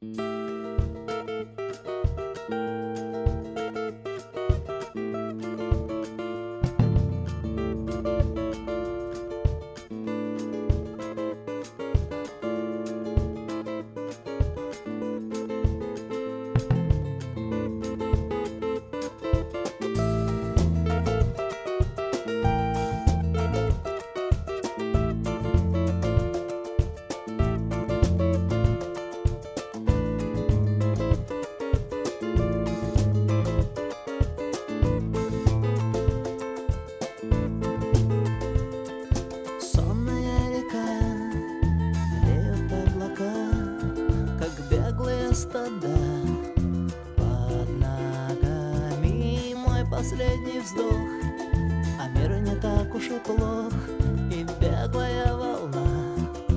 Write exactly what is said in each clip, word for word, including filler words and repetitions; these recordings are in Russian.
Стада под ногами, мой последний вздох, а мир не так уж и плох, и беглая волна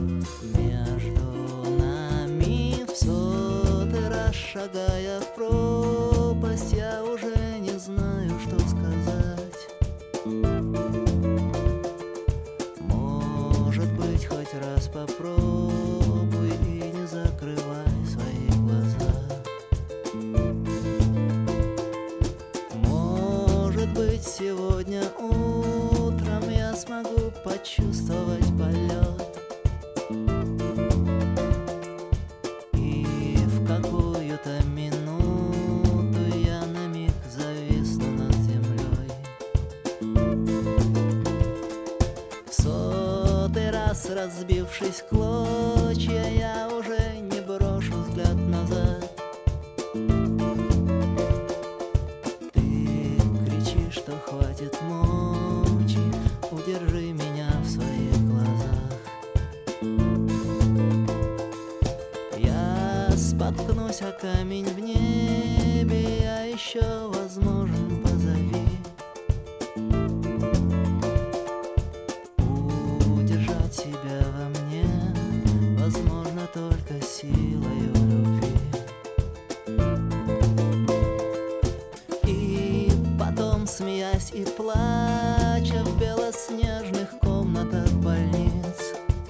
между нами, в сотый раз шагая в пропасть, я уже не знаю, что сказать. Может быть, хоть раз попробуй и не закрывай свои глаза. Может быть, сегодня утром я смогу почувствовать полет, и в какую-то минуту я на миг зависну над землей. В сотый раз разбившись в клочья, я уже не брошу взгляд назад. Ты кричишь, что хватит мочи, удержи меня в своих глазах. Я споткнусь о камень в небе, я еще возможен, позови. Удержать себя во мне возможно только силою любви. И потом, смеясь и плача в белоснежных комнатах больниц,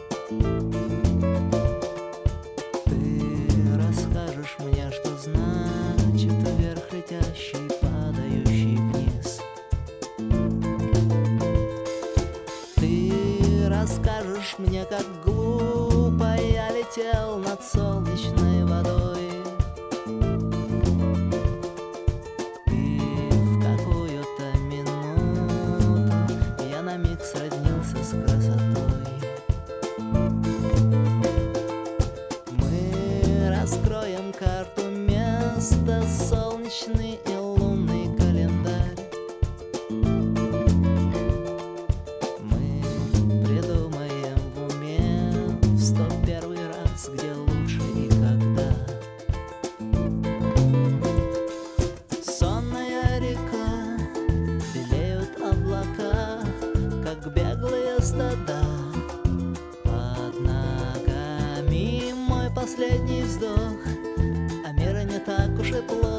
ты расскажешь мне, что значит вверх летящий, падающий вниз. Ты расскажешь мне, как глупо я летел над солнечной водой. И в какую-то минуту я на миг сроднился с красотой. Мы раскроем карту места, солнечный и лунный календарь. Мы придумаем в уме в сто первый раз, где лучше никогда. Сонная река, белеют облака, как беглые стада. Под ногами мой последний вздох, а мир не так уж и плох.